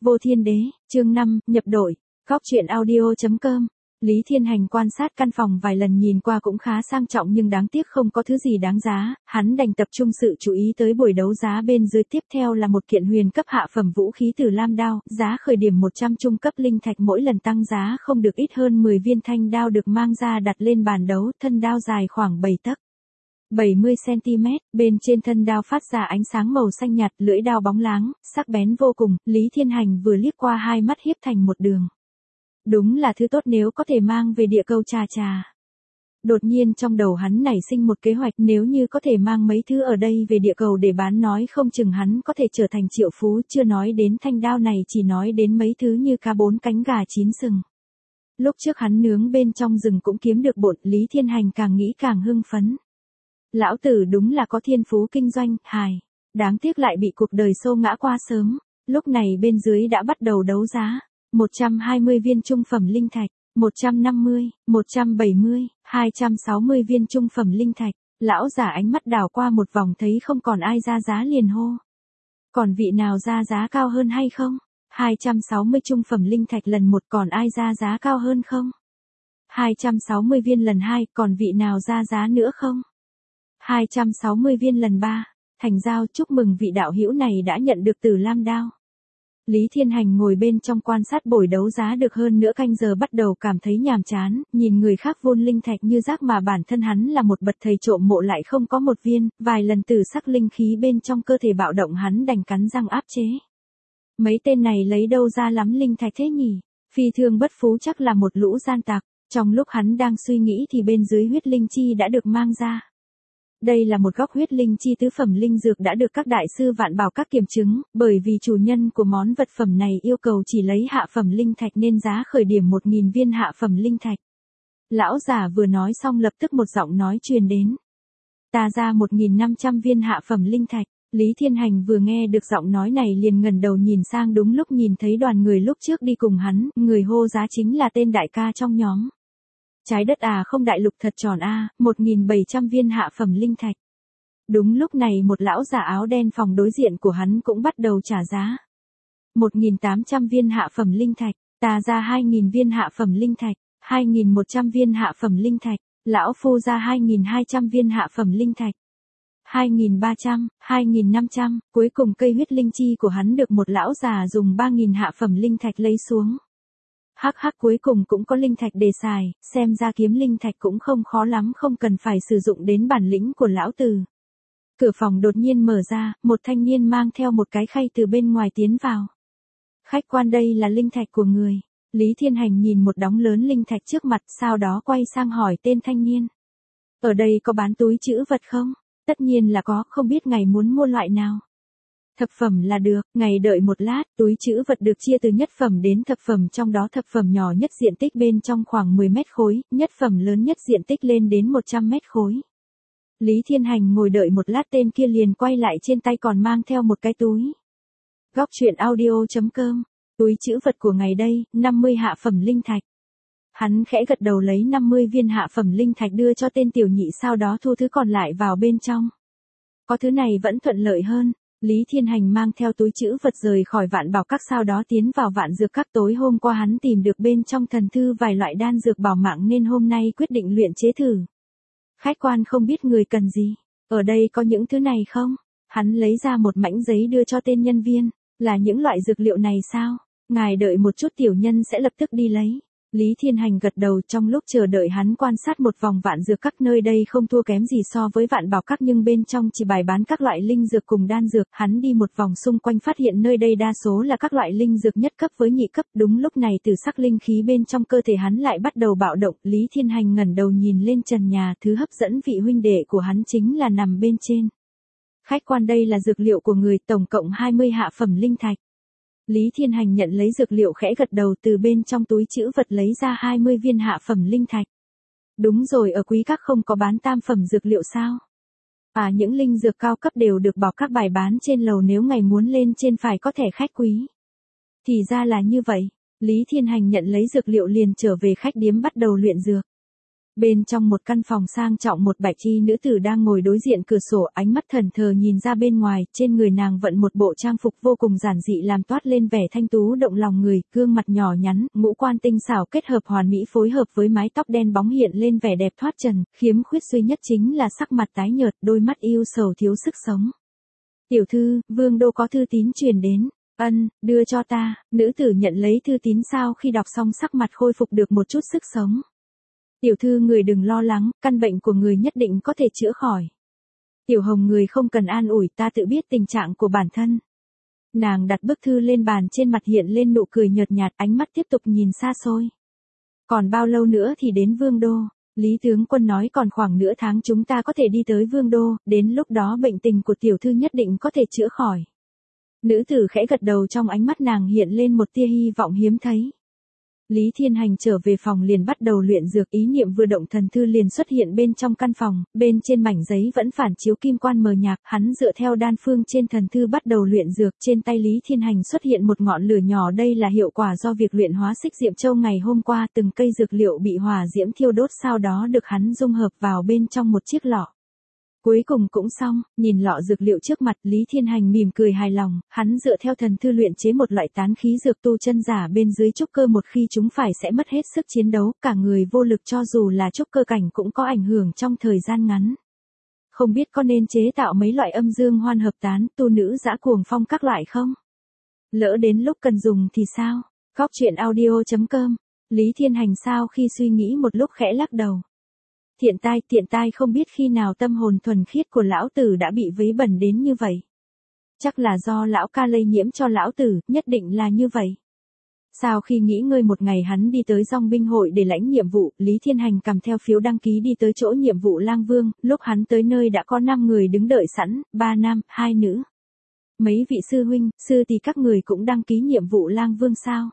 Vô Thiên Đế, chương 5, nhập đội, góc truyện audio.com. Lý Thiên Hành quan sát căn phòng vài lần nhìn qua cũng khá sang trọng nhưng đáng tiếc không có thứ gì đáng giá, hắn đành tập trung sự chú ý tới buổi đấu giá bên dưới. Tiếp theo là một kiện huyền cấp hạ phẩm vũ khí từ Lam Đao, giá khởi điểm 100 trung cấp linh thạch, mỗi lần tăng giá không được ít hơn 10 viên. Thanh đao được mang ra đặt lên bàn đấu, thân đao dài khoảng 7 tấc. 70cm, bên trên thân đao phát ra ánh sáng màu xanh nhạt, lưỡi đao bóng láng, sắc bén vô cùng. Lý Thiên Hành vừa liếc qua hai mắt hiếp thành một đường. Đúng là thứ tốt nếu có thể mang về địa cầu trà trà. Đột nhiên trong đầu hắn nảy sinh một kế hoạch, nếu như có thể mang mấy thứ ở đây về địa cầu để bán nói không chừng hắn có thể trở thành triệu phú. Chưa nói đến thanh đao này, chỉ nói đến mấy thứ như cá 4 cánh gà 9 sừng. Lúc trước hắn nướng bên trong rừng cũng kiếm được bộn. Lý Thiên Hành càng nghĩ càng hưng phấn. Lão tử đúng là có thiên phú kinh doanh, hài. Đáng tiếc lại bị cuộc đời xô ngã qua sớm. Lúc này bên dưới đã bắt đầu đấu giá. 120 viên trung phẩm linh thạch, 150, 170, 260 viên trung phẩm linh thạch. Lão giả ánh mắt đảo qua một vòng thấy không còn ai ra giá liền hô. Còn vị nào ra giá cao hơn hay không? 260 trung phẩm linh thạch lần 1, còn ai ra giá cao hơn không? 260 viên lần 2, còn vị nào ra giá nữa không? 260 viên lần 3, thành giao. Chúc mừng vị đạo hữu này đã nhận được từ Lam Đao. Lý Thiên Hành ngồi bên trong quan sát buổi đấu giá được hơn nửa canh giờ, bắt đầu cảm thấy nhàm chán, nhìn người khác vun linh thạch như rác mà bản thân hắn là một bậc thầy trộm mộ lại không có một viên. Vài lần tử sắc linh khí bên trong cơ thể bạo động, hắn đành cắn răng áp chế. Mấy tên này lấy đâu ra lắm linh thạch thế nhỉ? Phi Thương Bất Phú chắc là một lũ gian tặc. Trong lúc hắn đang suy nghĩ thì bên dưới huyết linh chi đã được mang ra. Đây là một góc huyết linh chi tứ phẩm linh dược đã được các đại sư vạn bảo các kiểm chứng, bởi vì chủ nhân của món vật phẩm này yêu cầu chỉ lấy hạ phẩm linh thạch nên giá khởi điểm 1000 viên hạ phẩm linh thạch. Lão giả vừa nói xong lập tức một giọng nói truyền đến. Ta ra 1500 viên hạ phẩm linh thạch. Lý Thiên Hành vừa nghe được giọng nói này liền ngẩng đầu nhìn sang, đúng lúc nhìn thấy đoàn người lúc trước đi cùng hắn, người hô giá chính là tên đại ca trong nhóm. Trái đất à, không đại lục thật tròn a, 1700 viên hạ phẩm linh thạch. Đúng lúc này một lão giả áo đen phòng đối diện của hắn cũng bắt đầu trả giá. 1800 viên hạ phẩm linh thạch, ta ra 2000 viên hạ phẩm linh thạch, 2100 viên hạ phẩm linh thạch, lão phu ra 2200 viên hạ phẩm linh thạch. 2300, 2500, cuối cùng cây huyết linh chi của hắn được một lão già dùng 3000 hạ phẩm linh thạch lấy xuống. Hắc hắc, cuối cùng cũng có linh thạch để xài, xem ra kiếm linh thạch cũng không khó lắm, không cần phải sử dụng đến bản lĩnh của lão tử. Cửa phòng đột nhiên mở ra, một thanh niên mang theo một cái khay từ bên ngoài tiến vào. Khách quan, đây là linh thạch của người. Lý Thiên Hành nhìn một đống lớn linh thạch trước mặt, sau đó quay sang hỏi tên thanh niên. Ở đây có bán túi trữ vật không? Tất nhiên là có, không biết ngài muốn mua loại nào? Thập phẩm là được, ngài đợi một lát. Túi trữ vật được chia từ nhất phẩm đến thập phẩm, trong đó thập phẩm nhỏ nhất diện tích bên trong khoảng 10 mét khối, nhất phẩm lớn nhất diện tích lên đến 100 mét khối. Lý Thiên Hành ngồi đợi một lát, tên kia liền quay lại, trên tay còn mang theo một cái túi. Góc truyện audio.com. Túi trữ vật của ngài đây, 50 hạ phẩm linh thạch. Hắn khẽ gật đầu lấy 50 viên hạ phẩm linh thạch đưa cho tên tiểu nhị, sau đó thu thứ còn lại vào bên trong. Có thứ này vẫn thuận lợi hơn. Lý Thiên Hành mang theo túi trữ vật rời khỏi vạn bảo các, sau đó tiến vào vạn dược các. Tối hôm qua hắn tìm được bên trong thần thư vài loại đan dược bảo mạng nên hôm nay quyết định luyện chế thử. Khách quan, không biết người cần gì? Ở đây có những thứ này không? Hắn lấy ra một mảnh giấy đưa cho tên nhân viên. Là những loại dược liệu này sao? Ngài đợi một chút, tiểu nhân sẽ lập tức đi lấy. Lý Thiên Hành gật đầu. Trong lúc chờ đợi hắn quan sát một vòng vạn dược các. Nơi đây không thua kém gì so với vạn bảo các, nhưng bên trong chỉ bày bán các loại linh dược cùng đan dược. Hắn đi một vòng xung quanh phát hiện nơi đây đa số là các loại linh dược nhất cấp với nhị cấp. Đúng lúc này tử sắc linh khí bên trong cơ thể hắn lại bắt đầu bạo động. Lý Thiên Hành ngẩng đầu nhìn lên trần nhà, thứ hấp dẫn vị huynh đệ của hắn chính là nằm bên trên. Khách quan, đây là dược liệu của người, tổng cộng 20 hạ phẩm linh thạch. Lý Thiên Hành nhận lấy dược liệu khẽ gật đầu, từ bên trong túi trữ vật lấy ra 20 viên hạ phẩm linh thạch. Đúng rồi, ở quý các không có bán tam phẩm dược liệu sao? À, những linh dược cao cấp đều được bảo các bài bán trên lầu, nếu ngài muốn lên trên phải có thẻ khách quý. Thì ra là như vậy. Lý Thiên Hành nhận lấy dược liệu liền trở về khách điếm bắt đầu luyện dược. Bên trong một căn phòng sang trọng, một bạch y nữ tử đang ngồi đối diện cửa sổ, ánh mắt thẫn thờ nhìn ra bên ngoài, trên người nàng vận một bộ trang phục vô cùng giản dị làm toát lên vẻ thanh tú động lòng người, gương mặt nhỏ nhắn, ngũ quan tinh xảo kết hợp hoàn mỹ phối hợp với mái tóc đen bóng hiện lên vẻ đẹp thoát trần, khiếm khuyết duy nhất chính là sắc mặt tái nhợt, đôi mắt yêu sầu thiếu sức sống. Tiểu thư, Vương Đô có thư tín truyền đến. Ân, đưa cho ta. Nữ tử nhận lấy thư tín, sau khi đọc xong sắc mặt khôi phục được một chút sức sống. Tiểu thư, người đừng lo lắng, căn bệnh của người nhất định có thể chữa khỏi. Tiểu Hồng, người không cần an ủi, ta tự biết tình trạng của bản thân. Nàng đặt bức thư lên bàn, trên mặt hiện lên nụ cười nhợt nhạt, ánh mắt tiếp tục nhìn xa xôi. Còn bao lâu nữa thì đến Vương Đô? Lý tướng quân nói còn khoảng nửa tháng chúng ta có thể đi tới Vương Đô, đến lúc đó bệnh tình của tiểu thư nhất định có thể chữa khỏi. Nữ tử khẽ gật đầu, trong ánh mắt nàng hiện lên một tia hy vọng hiếm thấy. Lý Thiên Hành trở về phòng liền bắt đầu luyện dược, ý niệm vừa động thần thư liền xuất hiện bên trong căn phòng, bên trên mảnh giấy vẫn phản chiếu kim quan mờ nhạt, hắn dựa theo đan phương trên thần thư bắt đầu luyện dược, trên tay Lý Thiên Hành xuất hiện một ngọn lửa nhỏ, đây là hiệu quả do việc luyện hóa xích diệm châu ngày hôm qua, từng cây dược liệu bị hỏa diễm thiêu đốt sau đó được hắn dung hợp vào bên trong một chiếc lọ. Cuối cùng cũng xong, nhìn lọ dược liệu trước mặt, Lý Thiên Hành mỉm cười hài lòng, hắn dựa theo thần thư luyện chế một loại tán khí dược tu chân giả bên dưới trúc cơ, một khi chúng phải sẽ mất hết sức chiến đấu, cả người vô lực, cho dù là trúc cơ cảnh cũng có ảnh hưởng trong thời gian ngắn. Không biết có nên chế tạo mấy loại âm dương hoan hợp tán, tu nữ dã cuồng phong các loại không? Lỡ đến lúc cần dùng thì sao? Góc truyện audio.com. Lý Thiên Hành sau khi suy nghĩ một lúc khẽ lắc đầu. Tiện tai, không biết khi nào tâm hồn thuần khiết của lão tử đã bị vấy bẩn đến như vậy. Chắc là do lão ca lây nhiễm cho lão tử, nhất định là như vậy. Sau khi nghỉ ngơi một ngày, hắn đi tới Dòng binh hội để lãnh nhiệm vụ, Lý Thiên Hành cầm theo phiếu đăng ký đi tới chỗ nhiệm vụ Lang Vương, lúc hắn tới nơi đã có 5 người đứng đợi sẵn, 3 nam, 2 nữ. Mấy vị sư huynh, sư tỷ các người cũng đăng ký nhiệm vụ Lang Vương sao?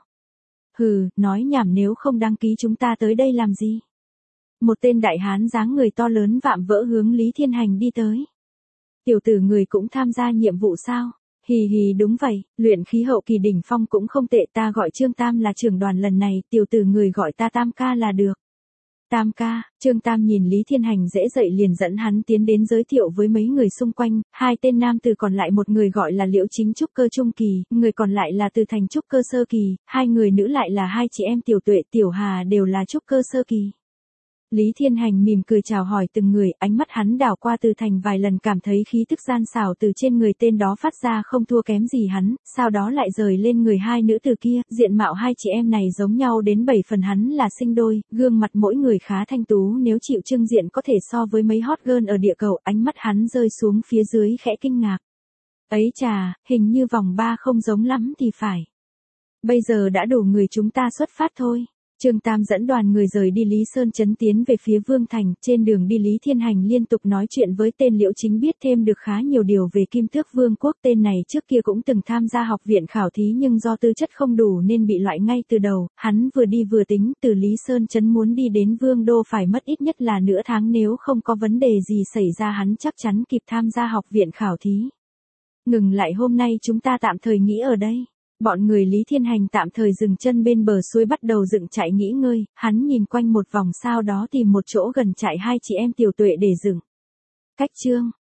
Hừ, nói nhảm, nếu không đăng ký chúng ta tới đây làm gì? Một tên đại hán dáng người to lớn vạm vỡ hướng Lý Thiên Hành đi tới. Tiểu tử, người cũng tham gia nhiệm vụ sao? Hì hì, đúng vậy, luyện khí hậu kỳ đỉnh phong cũng không tệ, ta gọi Trương Tam là trưởng đoàn lần này, tiểu tử người gọi ta Tam ca là được. Tam ca, Trương Tam nhìn Lý Thiên Hành dễ dậy liền dẫn hắn tiến đến giới thiệu với mấy người xung quanh, hai tên nam từ còn lại, một người gọi là Liễu Chính trúc cơ trung kỳ, người còn lại là Từ Thành trúc cơ sơ kỳ, hai người nữ lại là hai chị em Tiểu Tuệ, Tiểu Hà đều là trúc cơ sơ kỳ. Lý Thiên Hành mỉm cười chào hỏi từng người, ánh mắt hắn đảo qua Từ Thành vài lần, cảm thấy khí tức gian xảo từ trên người tên đó phát ra không thua kém gì hắn, sau đó lại rời lên người hai nữ tử kia, diện mạo hai chị em này giống nhau đến 7 phần, hắn là sinh đôi, gương mặt mỗi người khá thanh tú, nếu chịu trưng diện có thể so với mấy hot girl ở địa cầu, ánh mắt hắn rơi xuống phía dưới khẽ kinh ngạc. Ấy chà, hình như vòng 3 không giống lắm thì phải. Bây giờ đã đủ người, chúng ta xuất phát thôi. Trương Tam dẫn đoàn người rời đi Lý Sơn Trấn tiến về phía Vương Thành, trên đường đi Lý Thiên Hành liên tục nói chuyện với tên Liễu Chính, biết thêm được khá nhiều điều về Kim Tước Vương quốc, tên này trước kia cũng từng tham gia học viện khảo thí nhưng do tư chất không đủ nên bị loại ngay từ đầu, hắn vừa đi vừa tính, từ Lý Sơn Trấn muốn đi đến Vương Đô phải mất ít nhất là nửa tháng, nếu không có vấn đề gì xảy ra hắn chắc chắn kịp tham gia học viện khảo thí. Ngừng lại, hôm nay chúng ta tạm thời nghỉ ở đây. Bọn người Lý Thiên Hành tạm thời dừng chân bên bờ suối bắt đầu dựng trại nghỉ ngơi, hắn nhìn quanh một vòng sau đó tìm một chỗ gần trại hai chị em Tiểu Tuệ để dựng. Cách chương